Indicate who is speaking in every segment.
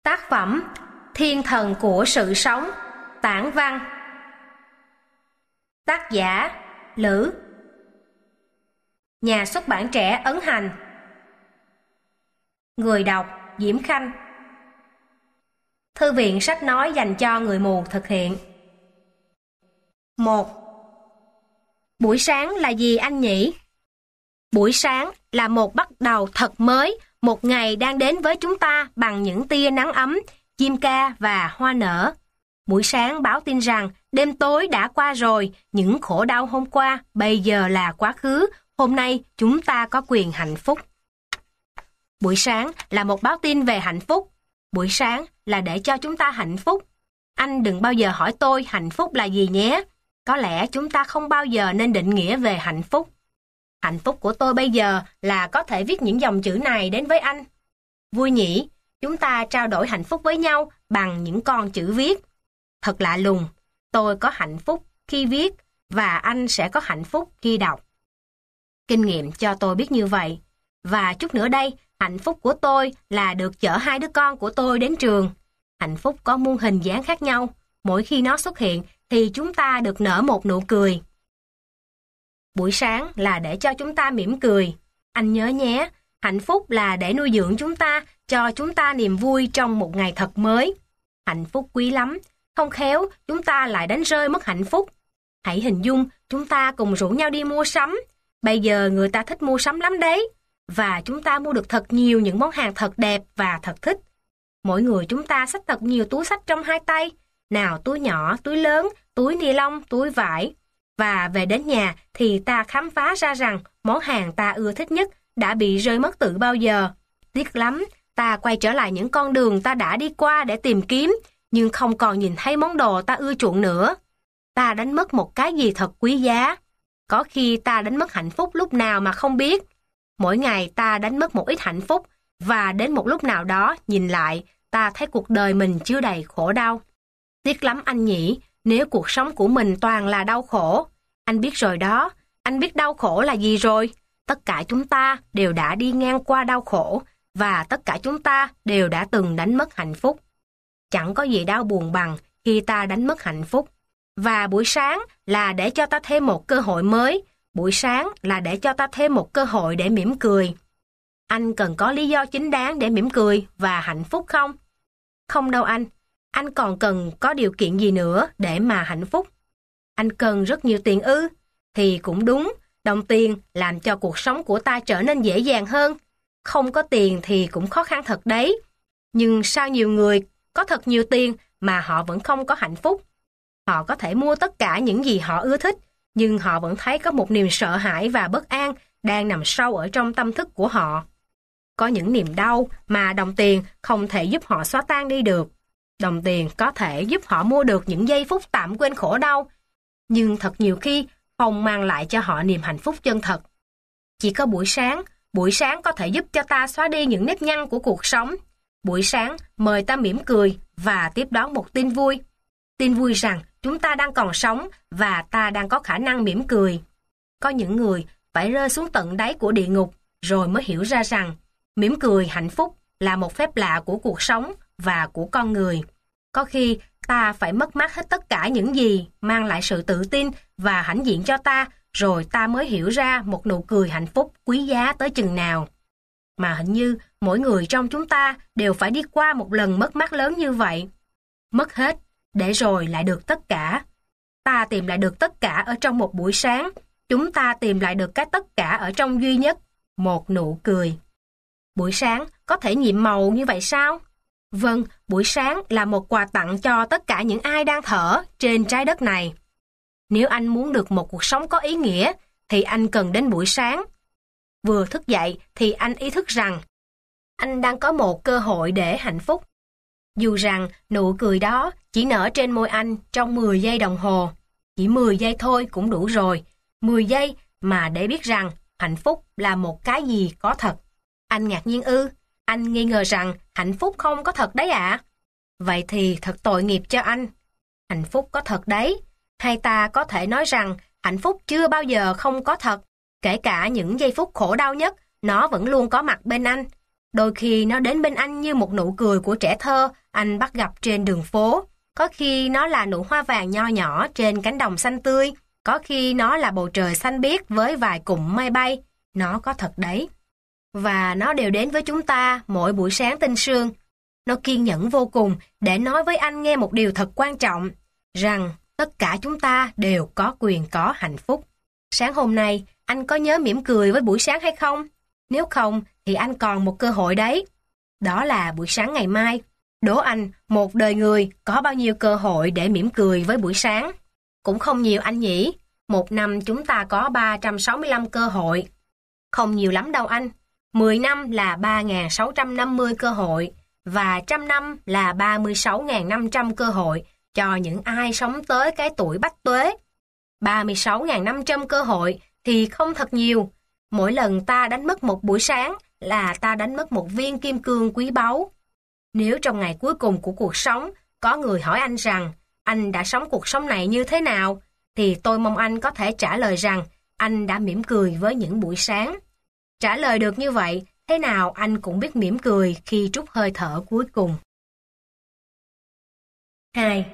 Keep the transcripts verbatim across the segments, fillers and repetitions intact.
Speaker 1: Tác phẩm Thiên thần của sự sống, tản văn. Tác giả Lữ. Nhà xuất bản Trẻ ấn hành. Người đọc Diễm Khanh. Thư viện sách nói dành cho người mù thực hiện. một. Buổi sáng là gì anh nhỉ? Buổi sáng là một bắt đầu thật mới, một ngày đang đến với chúng ta bằng những tia nắng ấm, chim ca và hoa nở. Buổi sáng báo tin rằng đêm tối đã qua rồi, những khổ đau hôm qua bây giờ là quá khứ, hôm nay chúng ta có quyền hạnh phúc. Buổi sáng là một báo tin về hạnh phúc. Buổi sáng là để cho chúng ta hạnh phúc. Anh đừng bao giờ hỏi tôi hạnh phúc là gì nhé. Có lẽ chúng ta không bao giờ nên định nghĩa về hạnh phúc. Hạnh phúc của tôi bây giờ là có thể viết những dòng chữ này đến với anh. Vui nhỉ, chúng ta trao đổi hạnh phúc với nhau bằng những con chữ viết. Thật lạ lùng, tôi có hạnh phúc khi viết và anh sẽ có hạnh phúc khi đọc. Kinh nghiệm cho tôi biết như vậy. Và chút nữa đây, hạnh phúc của tôi là được chở hai đứa con của tôi đến trường. Hạnh phúc có muôn hình dáng khác nhau. Mỗi khi nó xuất hiện thì chúng ta được nở một nụ cười. Buổi sáng là để cho chúng ta mỉm cười. Anh nhớ nhé, hạnh phúc là để nuôi dưỡng chúng ta, cho chúng ta niềm vui trong một ngày thật mới. Hạnh phúc quý lắm, không khéo chúng ta lại đánh rơi mất hạnh phúc. Hãy hình dung chúng ta cùng rủ nhau đi mua sắm. Bây giờ người ta thích mua sắm lắm đấy. Và chúng ta mua được thật nhiều những món hàng thật đẹp và thật thích. Mỗi người chúng ta xách thật nhiều túi xách trong hai tay. Nào túi nhỏ, túi lớn, túi ni lông, túi vải. Và về đến nhà thì ta khám phá ra rằng món hàng ta ưa thích nhất đã bị rơi mất từ bao giờ. Tiếc lắm, ta quay trở lại những con đường ta đã đi qua để tìm kiếm, nhưng không còn nhìn thấy món đồ ta ưa chuộng nữa. Ta đánh mất một cái gì thật quý giá. Có khi ta đánh mất hạnh phúc lúc nào mà không biết. Mỗi ngày ta đánh mất một ít hạnh phúc, và đến một lúc nào đó nhìn lại, ta thấy cuộc đời mình chứa đầy khổ đau. Tiếc lắm anh nhỉ, nếu cuộc sống của mình toàn là đau khổ. Anh biết rồi đó, anh biết đau khổ là gì rồi. Tất cả chúng ta đều đã đi ngang qua đau khổ, và tất cả chúng ta đều đã từng đánh mất hạnh phúc. Chẳng có gì đau buồn bằng khi ta đánh mất hạnh phúc. Và buổi sáng là để cho ta thêm một cơ hội mới. Buổi sáng là để cho ta thêm một cơ hội để mỉm cười. Anh cần có lý do chính đáng để mỉm cười và hạnh phúc không? Không đâu anh. Anh còn cần có điều kiện gì nữa để mà hạnh phúc? Anh cần rất nhiều tiền ư? Thì cũng đúng, đồng tiền làm cho cuộc sống của ta trở nên dễ dàng hơn. Không có tiền thì cũng khó khăn thật đấy. Nhưng sao nhiều người có thật nhiều tiền mà họ vẫn không có hạnh phúc? Họ có thể mua tất cả những gì họ ưa thích, nhưng họ vẫn thấy có một niềm sợ hãi và bất an đang nằm sâu ở trong tâm thức của họ. Có những niềm đau mà đồng tiền không thể giúp họ xóa tan đi được. Đồng tiền có thể giúp họ mua được những giây phút tạm quên khổ đau, nhưng thật nhiều khi không mang lại cho họ niềm hạnh phúc chân thật. Chỉ có buổi sáng, buổi sáng có thể giúp cho ta xóa đi những nếp nhăn của cuộc sống. Buổi sáng mời ta mỉm cười và tiếp đón một tin vui. Tin vui rằng chúng ta đang còn sống và ta đang có khả năng mỉm cười. Có những người phải rơi xuống tận đáy của địa ngục rồi mới hiểu ra rằng mỉm cười hạnh phúc là một phép lạ của cuộc sống và của con người. Có khi ta phải mất mát hết tất cả những gì mang lại sự tự tin và hãnh diện cho ta, rồi ta mới hiểu ra một nụ cười hạnh phúc quý giá tới chừng nào. Mà hình như mỗi người trong chúng ta đều phải đi qua một lần mất mát lớn như vậy. Mất hết, để rồi lại được tất cả. Ta tìm lại được tất cả ở trong một buổi sáng. Chúng ta tìm lại được cái tất cả ở trong duy nhất, một nụ cười. Buổi sáng có thể nhiệm màu như vậy sao? Vâng, buổi sáng là một quà tặng cho tất cả những ai đang thở trên trái đất này. Nếu anh muốn được một cuộc sống có ý nghĩa, thì anh cần đến buổi sáng. Vừa thức dậy thì anh ý thức rằng anh đang có một cơ hội để hạnh phúc. Dù rằng nụ cười đó chỉ nở trên môi anh trong mười giây đồng hồ. Chỉ mười giây thôi cũng đủ rồi. mười giây mà để biết rằng hạnh phúc là một cái gì có thật. Anh ngạc nhiên ư? Anh nghi ngờ rằng hạnh phúc không có thật đấy ạ? À? Vậy thì thật tội nghiệp cho anh. Hạnh phúc có thật đấy. Hay ta có thể nói rằng hạnh phúc chưa bao giờ không có thật. Kể cả những giây phút khổ đau nhất, nó vẫn luôn có mặt bên anh. Đôi khi nó đến bên anh như một nụ cười của trẻ thơ anh bắt gặp trên đường phố. Có khi nó là nụ hoa vàng nho nhỏ trên cánh đồng xanh tươi. Có khi nó là bầu trời xanh biếc với vài cụm mây bay. Nó có thật đấy. Và nó đều đến với chúng ta mỗi buổi sáng tinh sương. Nó kiên nhẫn vô cùng để nói với anh nghe một điều thật quan trọng, rằng tất cả chúng ta đều có quyền có hạnh phúc. Sáng hôm nay, anh có nhớ mỉm cười với buổi sáng hay không? Nếu không, thì anh còn một cơ hội đấy. Đó là buổi sáng ngày mai. Đố anh, một đời người có bao nhiêu cơ hội để mỉm cười với buổi sáng? Cũng không nhiều anh nhỉ. Một năm chúng ta có ba trăm sáu mươi lăm cơ hội. Không nhiều lắm đâu anh. mười năm là ba nghìn sáu trăm năm mươi cơ hội, và trăm năm là ba mươi sáu nghìn năm trăm cơ hội cho những ai sống tới cái tuổi bách tuế. ba mươi sáu nghìn năm trăm cơ hội thì không thật nhiều. Mỗi lần ta đánh mất một buổi sáng là ta đánh mất một viên kim cương quý báu. Nếu trong ngày cuối cùng của cuộc sống có người hỏi anh rằng anh đã sống cuộc sống này như thế nào, thì tôi mong anh có thể trả lời rằng anh đã mỉm cười với những buổi sáng. Trả lời được như vậy, thế nào anh cũng biết mỉm cười khi trút hơi thở cuối cùng. hai.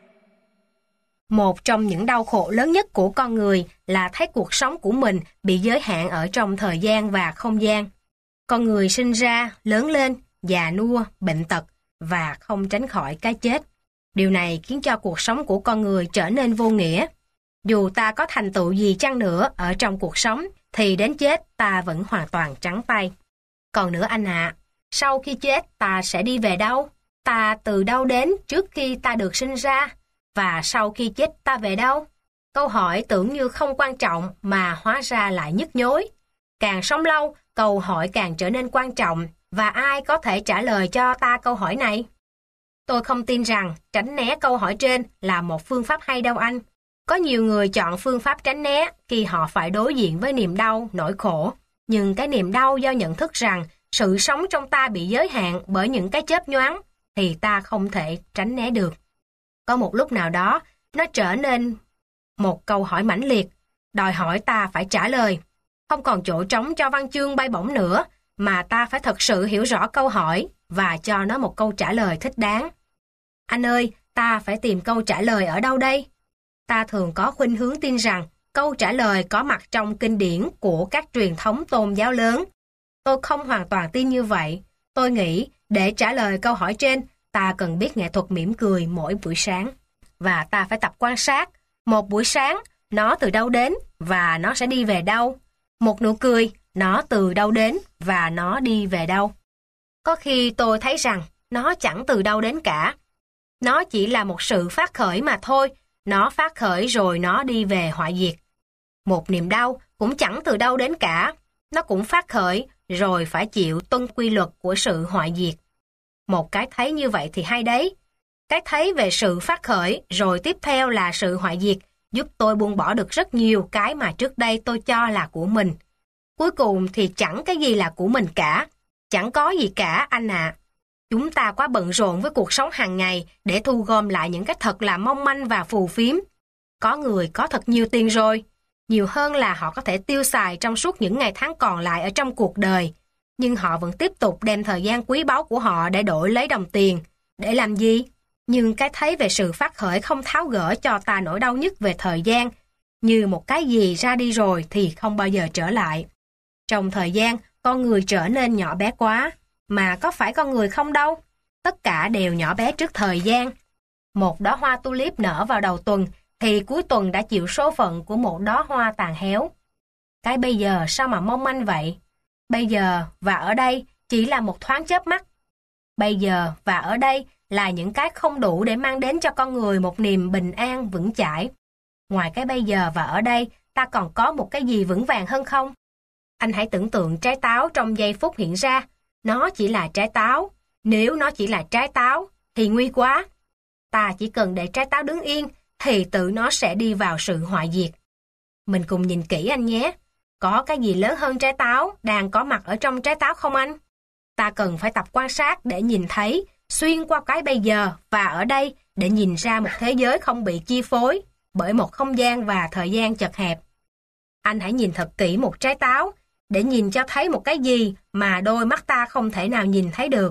Speaker 1: Một trong những đau khổ lớn nhất của con người là thấy cuộc sống của mình bị giới hạn ở trong thời gian và không gian. Con người sinh ra, lớn lên, già nua, bệnh tật và không tránh khỏi cái chết. Điều này khiến cho cuộc sống của con người trở nên vô nghĩa. Dù ta có thành tựu gì chăng nữa ở trong cuộc sống, thì đến chết ta vẫn hoàn toàn trắng tay. Còn nữa anh ạ, à, sau khi chết ta sẽ đi về đâu? Ta từ đâu đến trước khi ta được sinh ra? Và sau khi chết ta về đâu? Câu hỏi tưởng như không quan trọng mà hóa ra lại nhức nhối. Càng sống lâu, câu hỏi càng trở nên quan trọng, và ai có thể trả lời cho ta câu hỏi này? Tôi không tin rằng tránh né câu hỏi trên là một phương pháp hay đâu anh. Có nhiều người chọn phương pháp tránh né khi họ phải đối diện với niềm đau, nỗi khổ. Nhưng cái niềm đau do nhận thức rằng sự sống trong ta bị giới hạn bởi những cái chớp nhoáng thì ta không thể tránh né được. Có một lúc nào đó, nó trở nên một câu hỏi mãnh liệt, đòi hỏi ta phải trả lời. Không còn chỗ trống cho văn chương bay bổng nữa, mà ta phải thật sự hiểu rõ câu hỏi và cho nó một câu trả lời thích đáng. Anh ơi, ta phải tìm câu trả lời ở đâu đây? Ta thường có khuynh hướng tin rằng câu trả lời có mặt trong kinh điển của các truyền thống tôn giáo lớn. Tôi không hoàn toàn tin như vậy. Tôi nghĩ để trả lời câu hỏi trên, ta cần biết nghệ thuật mỉm cười mỗi buổi sáng. Và ta phải tập quan sát một buổi sáng, nó từ đâu đến và nó sẽ đi về đâu. Một nụ cười, nó từ đâu đến và nó đi về đâu. Có khi tôi thấy rằng nó chẳng từ đâu đến cả. Nó chỉ là một sự phát khởi mà thôi. Nó phát khởi rồi nó đi về hoại diệt. Một niềm đau cũng chẳng từ đâu đến cả. Nó cũng phát khởi rồi phải chịu tuân quy luật của sự hoại diệt. Một cái thấy như vậy thì hay đấy. Cái thấy về sự phát khởi rồi tiếp theo là sự hoại diệt giúp tôi buông bỏ được rất nhiều cái mà trước đây tôi cho là của mình. Cuối cùng thì chẳng cái gì là của mình cả. Chẳng có gì cả anh ạ. À. Chúng ta quá bận rộn với cuộc sống hàng ngày để thu gom lại những cái thật là mong manh và phù phiếm. Có người có thật nhiều tiền rồi, nhiều hơn là họ có thể tiêu xài trong suốt những ngày tháng còn lại ở trong cuộc đời. Nhưng họ vẫn tiếp tục đem thời gian quý báu của họ để đổi lấy đồng tiền. Để làm gì? Nhưng cái thấy về sự phát khởi không tháo gỡ cho ta nỗi đau nhất về thời gian. Như một cái gì ra đi rồi thì không bao giờ trở lại. Trong thời gian, con người trở nên nhỏ bé quá. Mà có phải con người không đâu? Tất cả đều nhỏ bé trước thời gian. Một đóa hoa tulip nở vào đầu tuần, thì cuối tuần đã chịu số phận của một đóa hoa tàn héo. Cái bây giờ sao mà mong manh vậy? Bây giờ và ở đây chỉ là một thoáng chớp mắt. Bây giờ và ở đây là những cái không đủ để mang đến cho con người một niềm bình an vững chãi. Ngoài cái bây giờ và ở đây, ta còn có một cái gì vững vàng hơn không? Anh hãy tưởng tượng trái táo trong giây phút hiện ra. Nó chỉ là trái táo. Nếu nó chỉ là trái táo, thì nguy quá. Ta chỉ cần để trái táo đứng yên, thì tự nó sẽ đi vào sự hoại diệt. Mình cùng nhìn kỹ anh nhé. Có cái gì lớn hơn trái táo đang có mặt ở trong trái táo không anh? Ta cần phải tập quan sát để nhìn thấy, xuyên qua cái bây giờ và ở đây để nhìn ra một thế giới không bị chi phối bởi một không gian và thời gian chật hẹp. Anh hãy nhìn thật kỹ một trái táo, để nhìn cho thấy một cái gì mà đôi mắt ta không thể nào nhìn thấy được.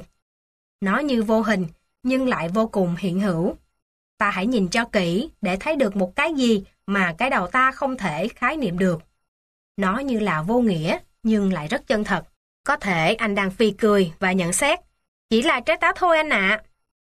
Speaker 1: Nó như vô hình, nhưng lại vô cùng hiện hữu. Ta hãy nhìn cho kỹ để thấy được một cái gì mà cái đầu ta không thể khái niệm được. Nó như là vô nghĩa, nhưng lại rất chân thật. Có thể anh đang phì cười và nhận xét, chỉ là trái táo thôi anh ạ.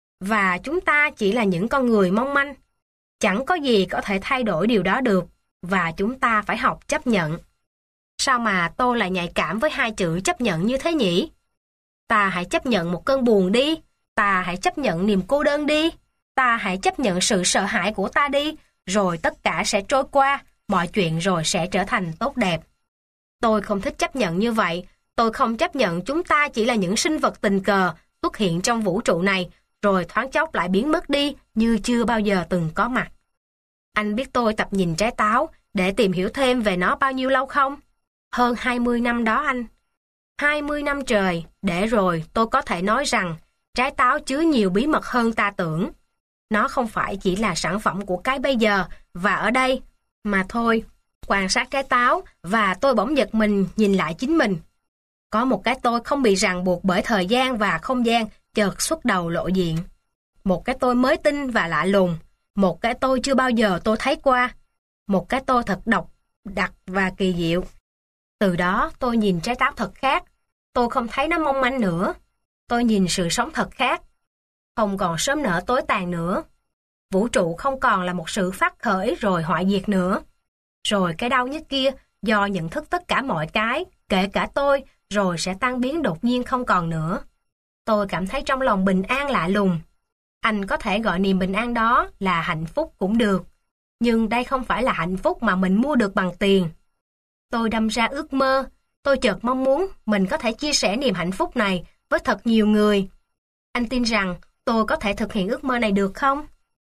Speaker 1: Và chúng ta chỉ là những con người mong manh. Chẳng có gì có thể thay đổi điều đó được, và chúng ta phải học chấp nhận. Sao mà tôi lại nhạy cảm với hai chữ chấp nhận như thế nhỉ? Ta hãy chấp nhận một cơn buồn đi, ta hãy chấp nhận niềm cô đơn đi, ta hãy chấp nhận sự sợ hãi của ta đi, rồi tất cả sẽ trôi qua, mọi chuyện rồi sẽ trở thành tốt đẹp. Tôi không thích chấp nhận như vậy, tôi không chấp nhận chúng ta chỉ là những sinh vật tình cờ xuất hiện trong vũ trụ này, rồi thoáng chốc lại biến mất đi như chưa bao giờ từng có mặt. Anh biết tôi tập nhìn trái táo để tìm hiểu thêm về nó bao nhiêu lâu không? Hơn hai mươi năm đó anh. hai mươi năm trời, để rồi tôi có thể nói rằng trái táo chứa nhiều bí mật hơn ta tưởng. Nó không phải chỉ là sản phẩm của cái bây giờ và ở đây, mà thôi. Quan sát trái táo và tôi bỗng giật mình nhìn lại chính mình. Có một cái tôi không bị ràng buộc bởi thời gian và không gian chợt xuất đầu lộ diện. Một cái tôi mới tinh và lạ lùng. Một cái tôi chưa bao giờ tôi thấy qua. Một cái tôi thật độc, đặc và kỳ diệu. Từ đó tôi nhìn trái táo thật khác. Tôi không thấy nó mong manh nữa. Tôi nhìn sự sống thật khác. Không còn sớm nở tối tàn nữa. Vũ trụ không còn là một sự phát khởi rồi hoại diệt nữa. Rồi cái đau nhức kia do nhận thức tất cả mọi cái, kể cả tôi, rồi sẽ tan biến đột nhiên không còn nữa. Tôi cảm thấy trong lòng bình an lạ lùng. Anh có thể gọi niềm bình an đó là hạnh phúc cũng được. Nhưng đây không phải là hạnh phúc mà mình mua được bằng tiền. Tôi đâm ra ước mơ. Tôi chợt mong muốn mình có thể chia sẻ niềm hạnh phúc này với thật nhiều người. Anh tin rằng tôi có thể thực hiện ước mơ này được không?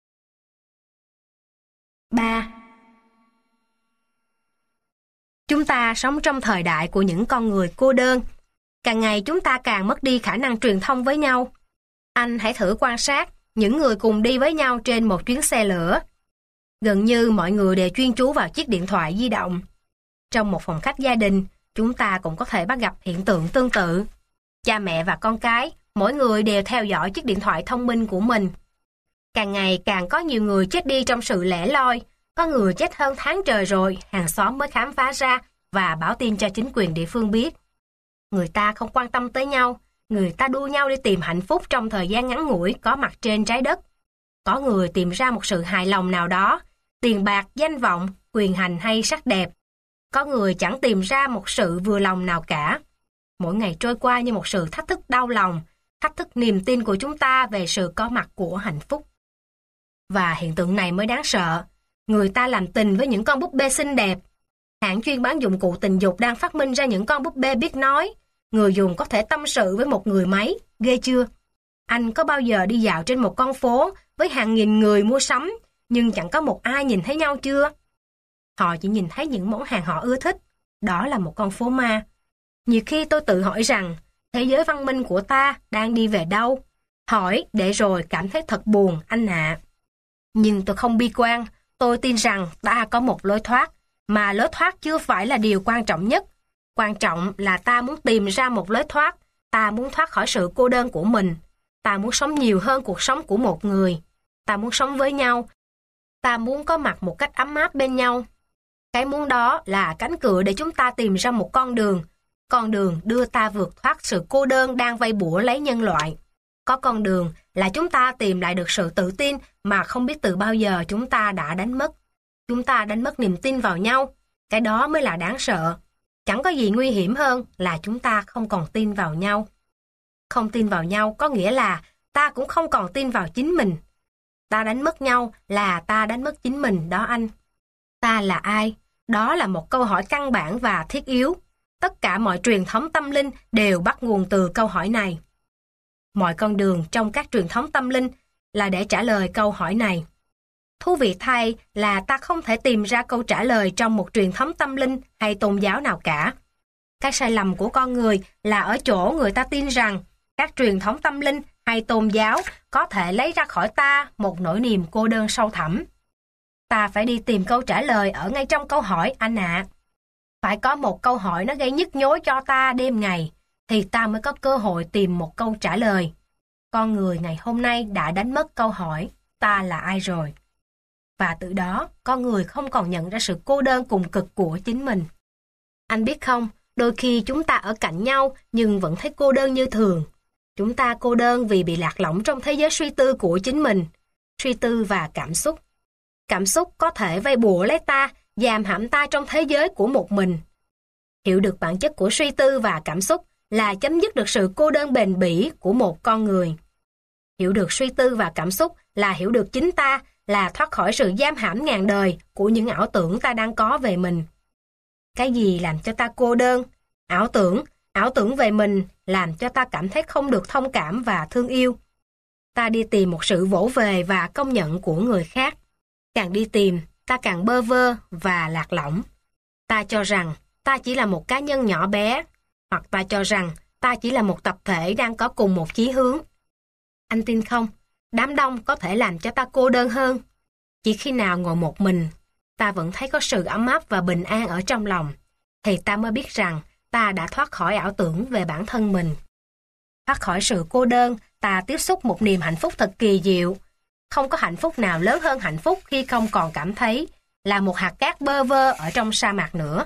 Speaker 1: ba. Chúng ta sống trong thời đại của những con người cô đơn. Càng ngày chúng ta càng mất đi khả năng truyền thông với nhau. Anh hãy thử quan sát những người cùng đi với nhau trên một chuyến xe lửa. Gần như mọi người đều chuyên chú vào chiếc điện thoại di động. Trong một phòng khách gia đình, chúng ta cũng có thể bắt gặp hiện tượng tương tự. Cha mẹ và con cái, mỗi người đều theo dõi chiếc điện thoại thông minh của mình. Càng ngày càng có nhiều người chết đi trong sự lẻ loi. Có người chết hơn tháng trời rồi, hàng xóm mới khám phá ra và báo tin cho chính quyền địa phương biết. Người ta không quan tâm tới nhau, người ta đua nhau đi tìm hạnh phúc trong thời gian ngắn ngủi có mặt trên trái đất. Có người tìm ra một sự hài lòng nào đó, tiền bạc, danh vọng, quyền hành hay sắc đẹp. Có người chẳng tìm ra một sự vừa lòng nào cả. Mỗi ngày trôi qua như một sự thách thức đau lòng, thách thức niềm tin của chúng ta về sự có mặt của hạnh phúc. Và hiện tượng này mới đáng sợ. Người ta làm tình với những con búp bê xinh đẹp. Hãng chuyên bán dụng cụ tình dục đang phát minh ra những con búp bê biết nói. Người dùng có thể tâm sự với một người máy, ghê chưa? Anh có bao giờ đi dạo trên một con phố với hàng nghìn người mua sắm, nhưng chẳng có một ai nhìn thấy nhau chưa? Họ chỉ nhìn thấy những món hàng họ ưa thích. Đó là một con phố ma. Nhiều khi tôi tự hỏi rằng, thế giới văn minh của ta đang đi về đâu? Hỏi để rồi cảm thấy thật buồn, anh ạ. Nhưng tôi không bi quan. Tôi tin rằng ta có một lối thoát, mà lối thoát chưa phải là điều quan trọng nhất. Quan trọng là ta muốn tìm ra một lối thoát, ta muốn thoát khỏi sự cô đơn của mình, ta muốn sống nhiều hơn cuộc sống của một người, ta muốn sống với nhau, ta muốn có mặt một cách ấm áp bên nhau. Cái muốn đó là cánh cửa để chúng ta tìm ra một con đường, con đường đưa ta vượt thoát sự cô đơn đang vây bủa lấy nhân loại. Có con đường là chúng ta tìm lại được sự tự tin mà không biết từ bao giờ chúng ta đã đánh mất. Chúng ta đánh mất niềm tin vào nhau. Cái đó mới là đáng sợ. Chẳng có gì nguy hiểm hơn là chúng ta không còn tin vào nhau. Không tin vào nhau có nghĩa là ta cũng không còn tin vào chính mình. Ta đánh mất nhau là ta đánh mất chính mình đó anh. Ta là ai? Đó là một câu hỏi căn bản và thiết yếu. Tất cả mọi truyền thống tâm linh đều bắt nguồn từ câu hỏi này. Mọi con đường trong các truyền thống tâm linh là để trả lời câu hỏi này. Thú vị thay là ta không thể tìm ra câu trả lời trong một truyền thống tâm linh hay tôn giáo nào cả. Cái sai lầm của con người là ở chỗ người ta tin rằng các truyền thống tâm linh hay tôn giáo có thể lấy ra khỏi ta một nỗi niềm cô đơn sâu thẳm. Ta phải đi tìm câu trả lời ở ngay trong câu hỏi anh ạ. Phải có một câu hỏi nó gây nhức nhối cho ta đêm ngày, thì ta mới có cơ hội tìm một câu trả lời. Con người ngày hôm nay đã đánh mất câu hỏi, ta là ai rồi? Và từ đó, con người không còn nhận ra sự cô đơn cùng cực của chính mình. Anh biết không, đôi khi chúng ta ở cạnh nhau nhưng vẫn thấy cô đơn như thường. Chúng ta cô đơn vì bị lạc lõng trong thế giới suy tư của chính mình, suy tư và cảm xúc. Cảm xúc có thể vây bủa lấy ta, giam hãm ta trong thế giới của một mình. Hiểu được bản chất của suy tư và cảm xúc là chấm dứt được sự cô đơn bền bỉ của một con người. Hiểu được suy tư và cảm xúc là hiểu được chính ta, là thoát khỏi sự giam hãm ngàn đời của những ảo tưởng ta đang có về mình. Cái gì làm cho ta cô đơn? Ảo tưởng, ảo tưởng về mình làm cho ta cảm thấy không được thông cảm và thương yêu. Ta đi tìm một sự vỗ về và công nhận của người khác. Càng đi tìm, ta càng bơ vơ và lạc lõng. Ta cho rằng ta chỉ là một cá nhân nhỏ bé, hoặc ta cho rằng ta chỉ là một tập thể đang có cùng một chí hướng. Anh tin không? Đám đông có thể làm cho ta cô đơn hơn. Chỉ khi nào ngồi một mình, ta vẫn thấy có sự ấm áp và bình an ở trong lòng, thì ta mới biết rằng ta đã thoát khỏi ảo tưởng về bản thân mình. Thoát khỏi sự cô đơn, ta tiếp xúc một niềm hạnh phúc thật kỳ diệu. Không có hạnh phúc nào lớn hơn hạnh phúc khi không còn cảm thấy là một hạt cát bơ vơ ở trong sa mạc nữa.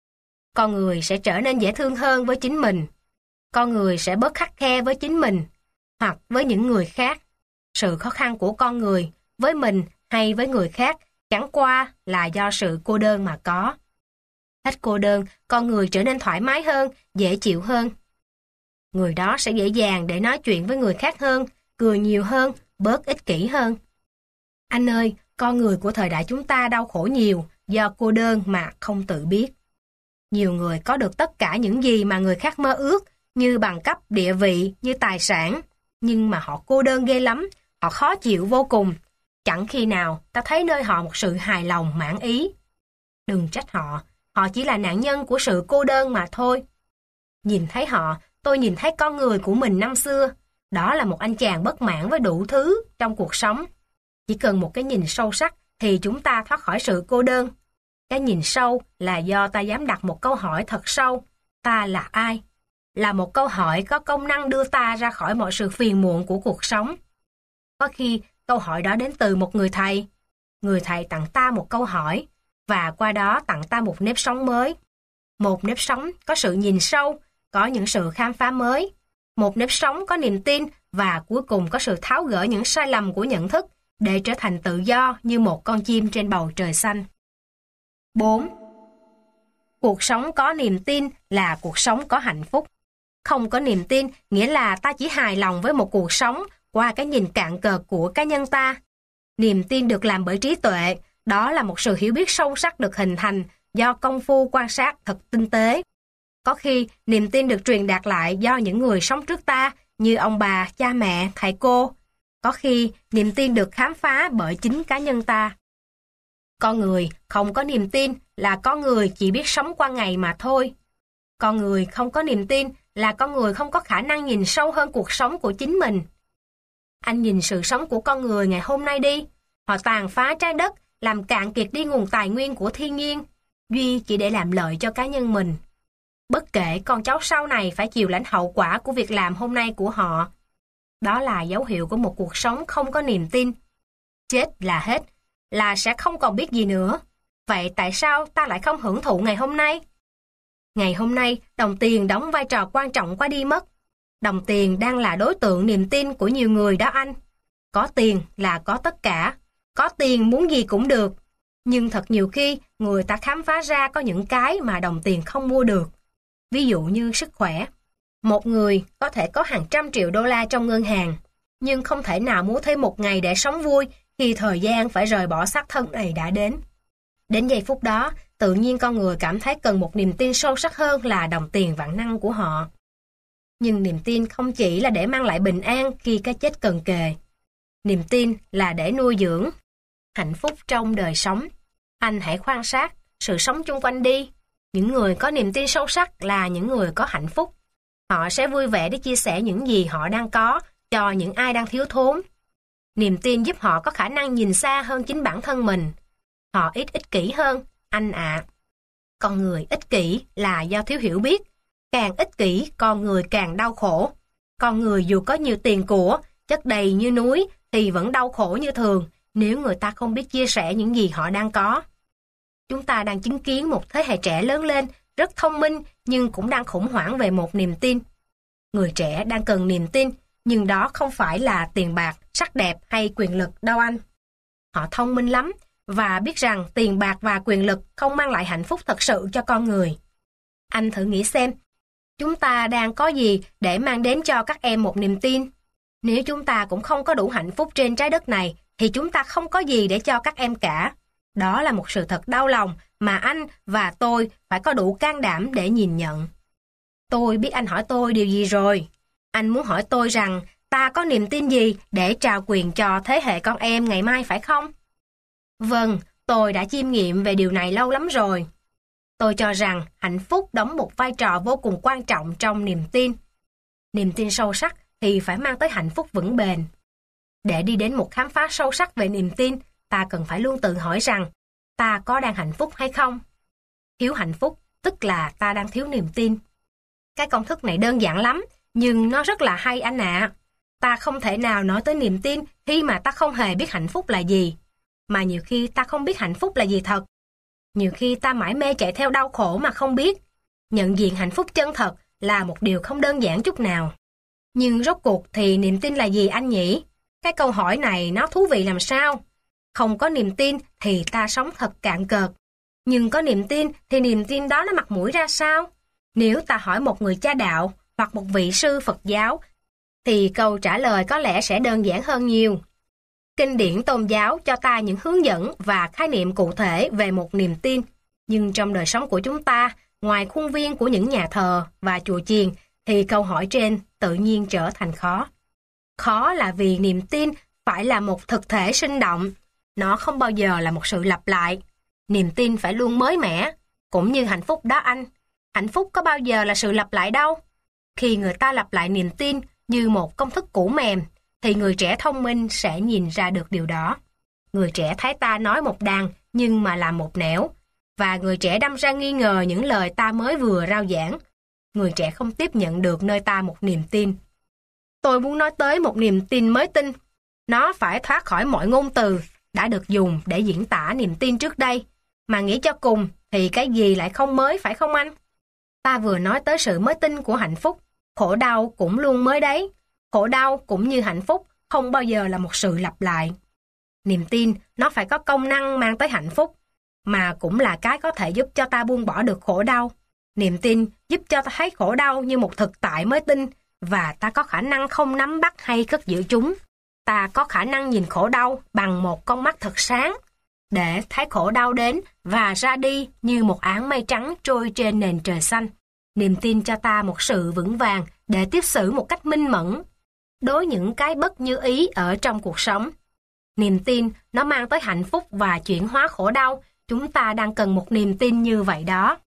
Speaker 1: Con người sẽ trở nên dễ thương hơn với chính mình. Con người sẽ bớt khắt khe với chính mình, hoặc với những người khác. Sự khó khăn của con người, với mình hay với người khác, chẳng qua là do sự cô đơn mà có. Hết cô đơn, con người trở nên thoải mái hơn, dễ chịu hơn. Người đó sẽ dễ dàng để nói chuyện với người khác hơn, cười nhiều hơn, bớt ích kỷ hơn. Anh ơi, con người của thời đại chúng ta đau khổ nhiều do cô đơn mà không tự biết. Nhiều người có được tất cả những gì mà người khác mơ ước, như bằng cấp, địa vị, như tài sản. Nhưng mà họ cô đơn ghê lắm, họ khó chịu vô cùng. Chẳng khi nào ta thấy nơi họ một sự hài lòng mãn ý. Đừng trách họ, họ chỉ là nạn nhân của sự cô đơn mà thôi. Nhìn thấy họ, tôi nhìn thấy con người của mình năm xưa. Đó là một anh chàng bất mãn với đủ thứ trong cuộc sống. Chỉ cần một cái nhìn sâu sắc thì chúng ta thoát khỏi sự cô đơn. Cái nhìn sâu là do ta dám đặt một câu hỏi thật sâu. Ta là ai? Là một câu hỏi có công năng đưa ta ra khỏi mọi sự phiền muộn của cuộc sống. Có khi câu hỏi đó đến từ một người thầy. Người thầy tặng ta một câu hỏi, và qua đó tặng ta một nếp sống mới. Một nếp sống có sự nhìn sâu, có những sự khám phá mới. Một nếp sống có niềm tin và cuối cùng có sự tháo gỡ những sai lầm của nhận thức để trở thành tự do như một con chim trên bầu trời xanh. bốn. Cuộc sống có niềm tin là cuộc sống có hạnh phúc. Không có niềm tin nghĩa là ta chỉ hài lòng với một cuộc sống qua cái nhìn cạn cợt của cá nhân ta. Niềm tin được làm bởi trí tuệ, đó là một sự hiểu biết sâu sắc được hình thành do công phu quan sát thật tinh tế. Có khi niềm tin được truyền đạt lại do những người sống trước ta như ông bà, cha mẹ, thầy cô. Có khi niềm tin được khám phá bởi chính cá nhân ta. Con người không có niềm tin là con người chỉ biết sống qua ngày mà thôi. Con người không có niềm tin là con người không có khả năng nhìn sâu hơn cuộc sống của chính mình. Anh nhìn sự sống của con người ngày hôm nay đi. Họ tàn phá trái đất, làm cạn kiệt đi nguồn tài nguyên của thiên nhiên, duy chỉ để làm lợi cho cá nhân mình. Bất kể con cháu sau này phải chịu lãnh hậu quả của việc làm hôm nay của họ. Đó là dấu hiệu của một cuộc sống không có niềm tin. Chết là hết, là sẽ không còn biết gì nữa. Vậy tại sao ta lại không hưởng thụ ngày hôm nay? Ngày hôm nay, đồng tiền đóng vai trò quan trọng quá đi mất. Đồng tiền đang là đối tượng niềm tin của nhiều người đó anh. Có tiền là có tất cả. Có tiền muốn gì cũng được. Nhưng thật nhiều khi, người ta khám phá ra có những cái mà đồng tiền không mua được. Ví dụ như sức khỏe. Một người có thể có hàng trăm triệu đô la trong ngân hàng, nhưng không thể nào mua thêm một ngày để sống vui khi thời gian phải rời bỏ xác thân này đã đến. Đến giây phút đó, tự nhiên con người cảm thấy cần một niềm tin sâu sắc hơn là đồng tiền vạn năng của họ. Nhưng niềm tin không chỉ là để mang lại bình an khi cái chết cận kề. Niềm tin là để nuôi dưỡng hạnh phúc trong đời sống. Anh hãy quan sát sự sống chung quanh đi. Những người có niềm tin sâu sắc là những người có hạnh phúc. Họ sẽ vui vẻ để chia sẻ những gì họ đang có cho những ai đang thiếu thốn. Niềm tin giúp họ có khả năng nhìn xa hơn chính bản thân mình. Họ ít ích kỷ hơn, anh ạ. Con người ích kỷ là do thiếu hiểu biết. Càng ích kỷ, con người càng đau khổ. Con người dù có nhiều tiền của, chất đầy như núi, thì vẫn đau khổ như thường nếu người ta không biết chia sẻ những gì họ đang có. Chúng ta đang chứng kiến một thế hệ trẻ lớn lên, rất thông minh nhưng cũng đang khủng hoảng về một niềm tin. Người trẻ đang cần niềm tin, nhưng đó không phải là tiền bạc, sắc đẹp hay quyền lực đâu anh. Họ thông minh lắm và biết rằng tiền bạc và quyền lực không mang lại hạnh phúc thật sự cho con người. Anh thử nghĩ xem, chúng ta đang có gì để mang đến cho các em một niềm tin? Nếu chúng ta cũng không có đủ hạnh phúc trên trái đất này, thì chúng ta không có gì để cho các em cả. Đó là một sự thật đau lòng mà anh và tôi phải có đủ can đảm để nhìn nhận. Tôi biết anh hỏi tôi điều gì rồi. Anh muốn hỏi tôi rằng ta có niềm tin gì để trao quyền cho thế hệ con em ngày mai phải không? Vâng, tôi đã chiêm nghiệm về điều này lâu lắm rồi. Tôi cho rằng hạnh phúc đóng một vai trò vô cùng quan trọng trong niềm tin. Niềm tin sâu sắc thì phải mang tới hạnh phúc vững bền. Để đi đến một khám phá sâu sắc về niềm tin, ta cần phải luôn tự hỏi rằng ta có đang hạnh phúc hay không? Thiếu hạnh phúc tức là ta đang thiếu niềm tin. Cái công thức này đơn giản lắm, nhưng nó rất là hay anh ạ. Ta không thể nào nói tới niềm tin khi mà ta không hề biết hạnh phúc là gì. Mà nhiều khi ta không biết hạnh phúc là gì thật. Nhiều khi ta mải mê chạy theo đau khổ mà không biết. Nhận diện hạnh phúc chân thật là một điều không đơn giản chút nào. Nhưng rốt cuộc thì niềm tin là gì anh nhỉ? Cái câu hỏi này nó thú vị làm sao? Không có niềm tin thì ta sống thật cạn cợt. Nhưng có niềm tin thì niềm tin đó nó mặt mũi ra sao? Nếu ta hỏi một người cha đạo hoặc một vị sư Phật giáo, thì câu trả lời có lẽ sẽ đơn giản hơn nhiều. Kinh điển tôn giáo cho ta những hướng dẫn và khái niệm cụ thể về một niềm tin. Nhưng trong đời sống của chúng ta, ngoài khuôn viên của những nhà thờ và chùa chiền, thì câu hỏi trên tự nhiên trở thành khó. Khó là vì niềm tin phải là một thực thể sinh động. Nó không bao giờ là một sự lặp lại. Niềm tin phải luôn mới mẻ, cũng như hạnh phúc đó anh. Hạnh phúc có bao giờ là sự lặp lại đâu. Khi người ta lặp lại niềm tin như một công thức cũ mềm, thì người trẻ thông minh sẽ nhìn ra được điều đó. Người trẻ thấy ta nói một đằng nhưng mà làm một nẻo, và người trẻ đâm ra nghi ngờ những lời ta mới vừa rao giảng. Người trẻ không tiếp nhận được nơi ta một niềm tin. Tôi muốn nói tới một niềm tin mới tinh. Nó phải thoát khỏi mọi ngôn từ đã được dùng để diễn tả niềm tin trước đây. Mà nghĩ cho cùng thì cái gì lại không mới phải không anh? Ta vừa nói tới sự mới tinh của hạnh phúc. Khổ đau cũng luôn mới đấy. Khổ đau cũng như hạnh phúc không bao giờ là một sự lặp lại. Niềm tin nó phải có công năng mang tới hạnh phúc, mà cũng là cái có thể giúp cho ta buông bỏ được khổ đau. Niềm tin giúp cho ta thấy khổ đau như một thực tại mới tinh, và ta có khả năng không nắm bắt hay cất giữ chúng. Ta có khả năng nhìn khổ đau bằng một con mắt thật sáng, để thấy khổ đau đến và ra đi như một áng mây trắng trôi trên nền trời xanh. Niềm tin cho ta một sự vững vàng để tiếp xử một cách minh mẫn đối những cái bất như ý ở trong cuộc sống. Niềm tin nó mang tới hạnh phúc và chuyển hóa khổ đau. Chúng ta đang cần một niềm tin như vậy đó.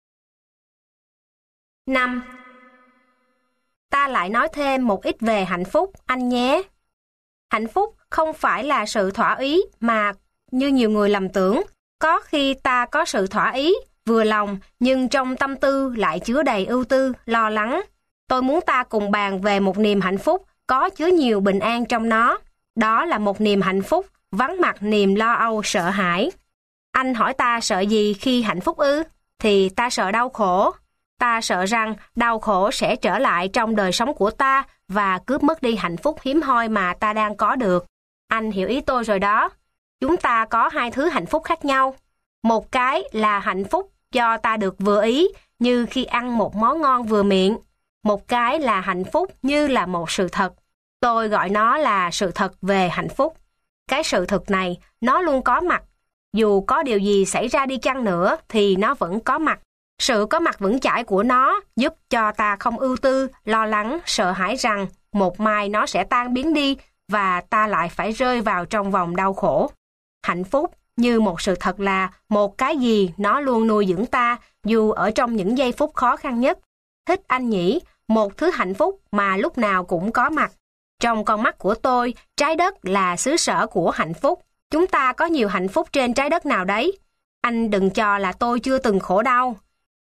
Speaker 1: năm. Ta lại nói thêm một ít về hạnh phúc, anh nhé. Hạnh phúc không phải là sự thỏa ý mà như nhiều người lầm tưởng. Có khi ta có sự thỏa ý, vừa lòng, nhưng trong tâm tư lại chứa đầy ưu tư, lo lắng. Tôi muốn ta cùng bàn về một niềm hạnh phúc có chứa nhiều bình an trong nó. Đó là một niềm hạnh phúc vắng mặt niềm lo âu sợ hãi. Anh hỏi ta sợ gì khi hạnh phúc ư? Thì ta sợ đau khổ. Ta sợ rằng đau khổ sẽ trở lại trong đời sống của ta và cướp mất đi hạnh phúc hiếm hoi mà ta đang có được. Anh hiểu ý tôi rồi đó. Chúng ta có hai thứ hạnh phúc khác nhau. Một cái là hạnh phúc do ta được vừa ý, như khi ăn một món ngon vừa miệng. Một cái là hạnh phúc như là một sự thật. Tôi gọi nó là sự thật về hạnh phúc. Cái sự thật này, nó luôn có mặt. Dù có điều gì xảy ra đi chăng nữa thì nó vẫn có mặt. Sự có mặt vững chãi của nó giúp cho ta không ưu tư, lo lắng, sợ hãi rằng một mai nó sẽ tan biến đi và ta lại phải rơi vào trong vòng đau khổ. Hạnh phúc như một sự thật là một cái gì nó luôn nuôi dưỡng ta dù ở trong những giây phút khó khăn nhất. Thích anh nhỉ, một thứ hạnh phúc mà lúc nào cũng có mặt. Trong con mắt của tôi, trái đất là xứ sở của hạnh phúc. Chúng ta có nhiều hạnh phúc trên trái đất nào đấy. Anh đừng cho là tôi chưa từng khổ đau.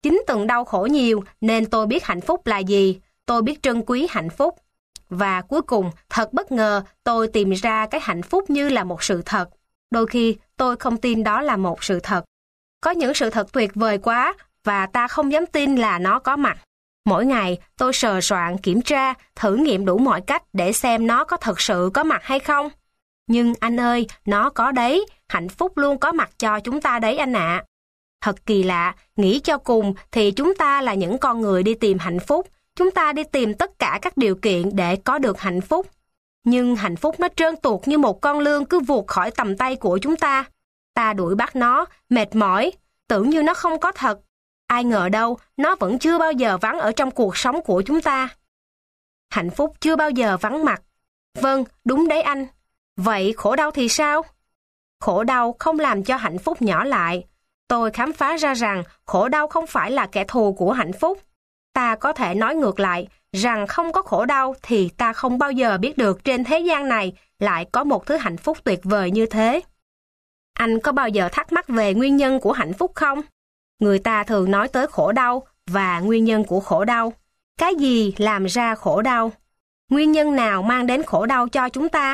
Speaker 1: Chính từng đau khổ nhiều nên tôi biết hạnh phúc là gì, tôi biết trân quý hạnh phúc. Và cuối cùng, thật bất ngờ, tôi tìm ra cái hạnh phúc như là một sự thật. Đôi khi, tôi không tin đó là một sự thật. Có những sự thật tuyệt vời quá và ta không dám tin là nó có mặt. Mỗi ngày, tôi sờ soạn, kiểm tra, thử nghiệm đủ mọi cách để xem nó có thật sự có mặt hay không. Nhưng anh ơi, nó có đấy, hạnh phúc luôn có mặt cho chúng ta đấy anh ạ. Thật kỳ lạ, nghĩ cho cùng thì chúng ta là những con người đi tìm hạnh phúc. Chúng ta đi tìm tất cả các điều kiện để có được hạnh phúc. Nhưng hạnh phúc nó trơn tuột như một con lươn cứ vụt khỏi tầm tay của chúng ta. Ta đuổi bắt nó, mệt mỏi, tưởng như nó không có thật. Ai ngờ đâu, nó vẫn chưa bao giờ vắng ở trong cuộc sống của chúng ta. Hạnh phúc chưa bao giờ vắng mặt. Vâng, đúng đấy anh. Vậy khổ đau thì sao? Khổ đau không làm cho hạnh phúc nhỏ lại. Tôi khám phá ra rằng khổ đau không phải là kẻ thù của hạnh phúc. Ta có thể nói ngược lại, rằng không có khổ đau thì ta không bao giờ biết được trên thế gian này lại có một thứ hạnh phúc tuyệt vời như thế. Anh có bao giờ thắc mắc về nguyên nhân của hạnh phúc không? Người ta thường nói tới khổ đau và nguyên nhân của khổ đau. Cái gì làm ra khổ đau? Nguyên nhân nào mang đến khổ đau cho chúng ta?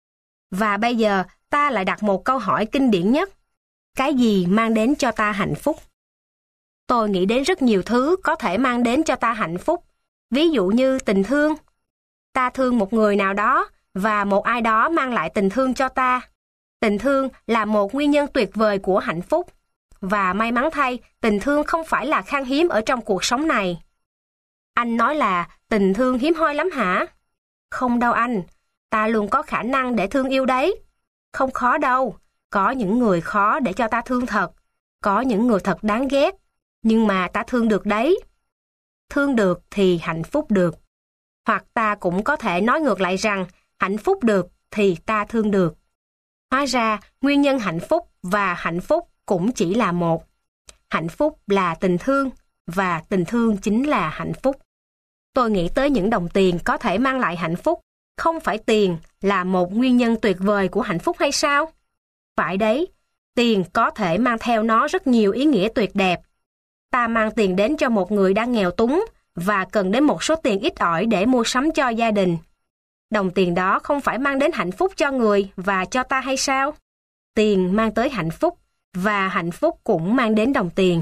Speaker 1: Và bây giờ ta lại đặt một câu hỏi kinh điển nhất. Cái gì mang đến cho ta hạnh phúc? Tôi nghĩ đến rất nhiều thứ có thể mang đến cho ta hạnh phúc. Ví dụ như tình thương. Ta thương một người nào đó và một ai đó mang lại tình thương cho ta. Tình thương là một nguyên nhân tuyệt vời của hạnh phúc. Và may mắn thay, tình thương không phải là khan hiếm ở trong cuộc sống này. Anh nói là tình thương hiếm hoi lắm hả? Không đâu anh, ta luôn có khả năng để thương yêu đấy. Không khó đâu, có những người khó để cho ta thương thật. Có những người thật đáng ghét, nhưng mà ta thương được đấy. Thương được thì hạnh phúc được. Hoặc ta cũng có thể nói ngược lại rằng hạnh phúc được thì ta thương được. Hóa ra, nguyên nhân hạnh phúc và hạnh phúc cũng chỉ là một. Hạnh phúc là tình thương, và tình thương chính là hạnh phúc. Tôi nghĩ tới những đồng tiền có thể mang lại hạnh phúc. Không phải tiền là một nguyên nhân tuyệt vời của hạnh phúc hay sao? Phải đấy, tiền có thể mang theo nó rất nhiều ý nghĩa tuyệt đẹp. Ta mang tiền đến cho một người đang nghèo túng và cần đến một số tiền ít ỏi để mua sắm cho gia đình. Đồng tiền đó không phải mang đến hạnh phúc cho người và cho ta hay sao? Tiền mang tới hạnh phúc và hạnh phúc cũng mang đến đồng tiền.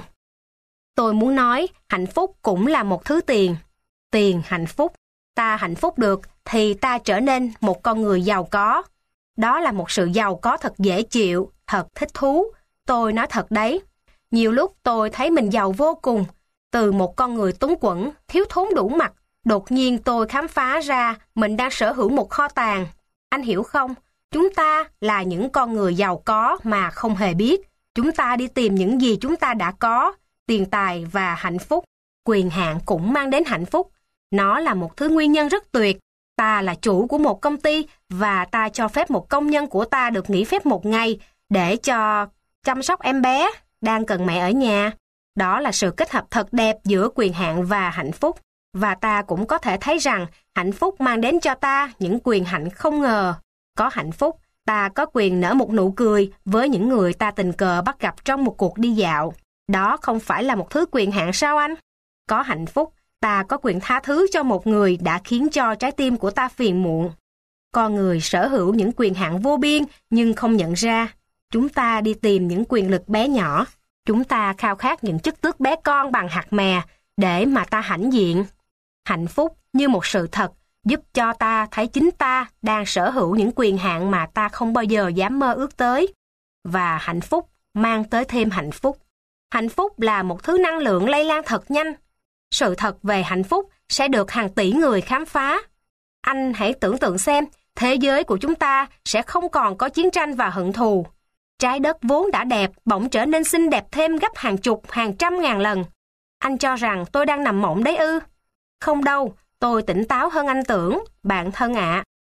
Speaker 1: Tôi muốn nói hạnh phúc cũng là một thứ tiền. Tiền hạnh phúc. Ta hạnh phúc được thì ta trở nên một con người giàu có. Đó là một sự giàu có thật dễ chịu, thật thích thú. Tôi nói thật đấy. Nhiều lúc tôi thấy mình giàu vô cùng. Từ một con người túng quẫn, thiếu thốn đủ mặt, đột nhiên tôi khám phá ra mình đang sở hữu một kho tàng. Anh hiểu không? Chúng ta là những con người giàu có mà không hề biết. Chúng ta đi tìm những gì chúng ta đã có, tiền tài và hạnh phúc. Quyền hạn cũng mang đến hạnh phúc. Nó là một thứ nguyên nhân rất tuyệt. Ta là chủ của một công ty và ta cho phép một công nhân của ta được nghỉ phép một ngày để cho chăm sóc em bé đang cần mẹ ở nhà. Đó là sự kết hợp thật đẹp giữa quyền hạn và hạnh phúc. Và ta cũng có thể thấy rằng hạnh phúc mang đến cho ta những quyền hạnh không ngờ. Có hạnh phúc, ta có quyền nở một nụ cười với những người ta tình cờ bắt gặp trong một cuộc đi dạo. Đó không phải là một thứ quyền hạn sao anh? Có hạnh phúc, ta có quyền tha thứ cho một người đã khiến cho trái tim của ta phiền muộn. Con người sở hữu những quyền hạn vô biên nhưng không nhận ra. Chúng ta đi tìm những quyền lực bé nhỏ. Chúng ta khao khát những chức tước bé con bằng hạt mè để mà ta hãnh diện. Hạnh phúc như một sự thật giúp cho ta thấy chính ta đang sở hữu những quyền hạn mà ta không bao giờ dám mơ ước tới. Và hạnh phúc mang tới thêm hạnh phúc. Hạnh phúc là một thứ năng lượng lây lan thật nhanh. Sự thật về hạnh phúc sẽ được hàng tỷ người khám phá. Anh hãy tưởng tượng xem, thế giới của chúng ta sẽ không còn có chiến tranh và hận thù. Trái đất vốn đã đẹp, bỗng trở nên xinh đẹp thêm gấp hàng chục, hàng trăm ngàn lần. Anh cho rằng tôi đang nằm mộng đấy ư? Không đâu, tôi tỉnh táo hơn anh tưởng, bạn thân ạ.